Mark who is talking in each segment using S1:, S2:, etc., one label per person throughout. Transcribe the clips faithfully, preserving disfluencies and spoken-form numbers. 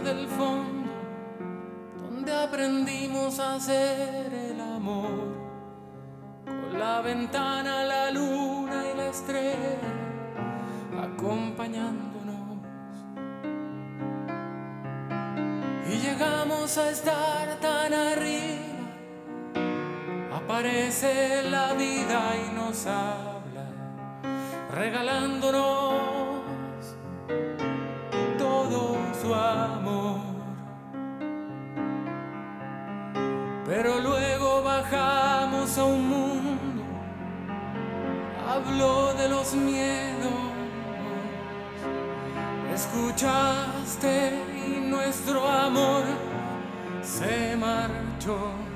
S1: del fondo, donde aprendimos a hacer el amor, con la ventana, la luna y la estrella acompañándonos. Y llegamos a estar tan arriba, aparece la vida y nos habla, regalándonos todo su amor. Pero luego bajamos a un mundo, habló de los miedos. Escuchaste y nuestro amor se marchó.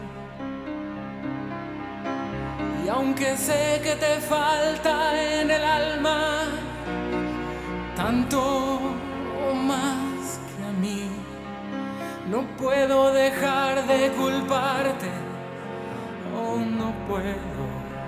S1: Y aunque sé que te falta en el alma tanto o más que a mí, no puedo dejar de culparte, oh, no puedo.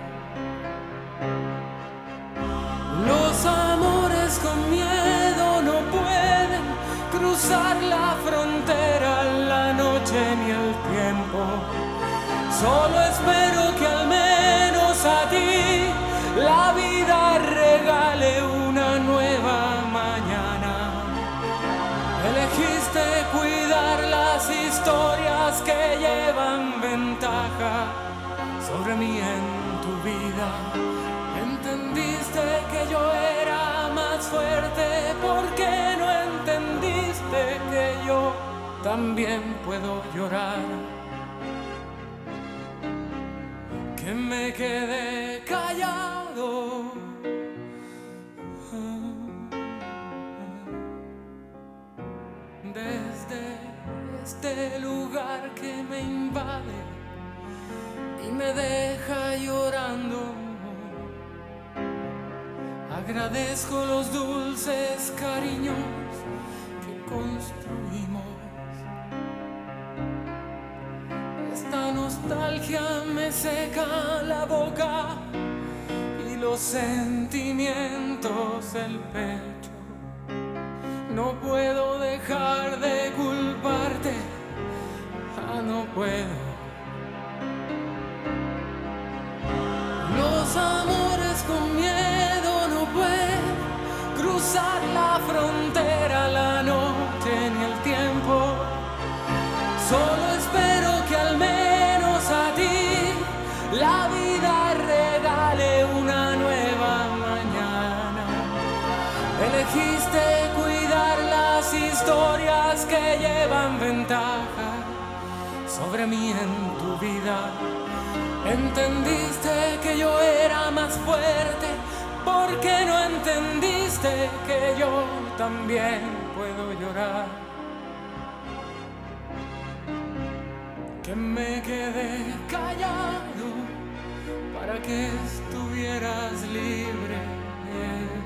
S1: Los amores con miedo no pueden cruzar la frontera, la noche ni el tiempo. Solo espero que al menos a ti la vida regale una nueva mañana. Elegiste cuidar las historias que llevan ventaja sobre mí en tu vida. Entendiste que yo era más fuerte, porque no entendiste que yo también puedo llorar. Que me quedé callado desde este lugar que me invade y me deja llorando. Agradezco los dulces cariños que construimos. Esta nostalgia me seca la boca y los sentimientos el pecho. No puedo dejar de culparte, ah, no puedo. Los amores con miedo no pueden cruzar la frontera, la noche ni el tiempo. Solo espero que al menos a ti la vida regale una nueva mañana. Elegiste cuidar las historias que llevan ventaja sobre mí en tu vida. Entendiste que yo era más fuerte, porque no entendiste que yo también puedo llorar. Que me quedé callado para que estuvieras libre.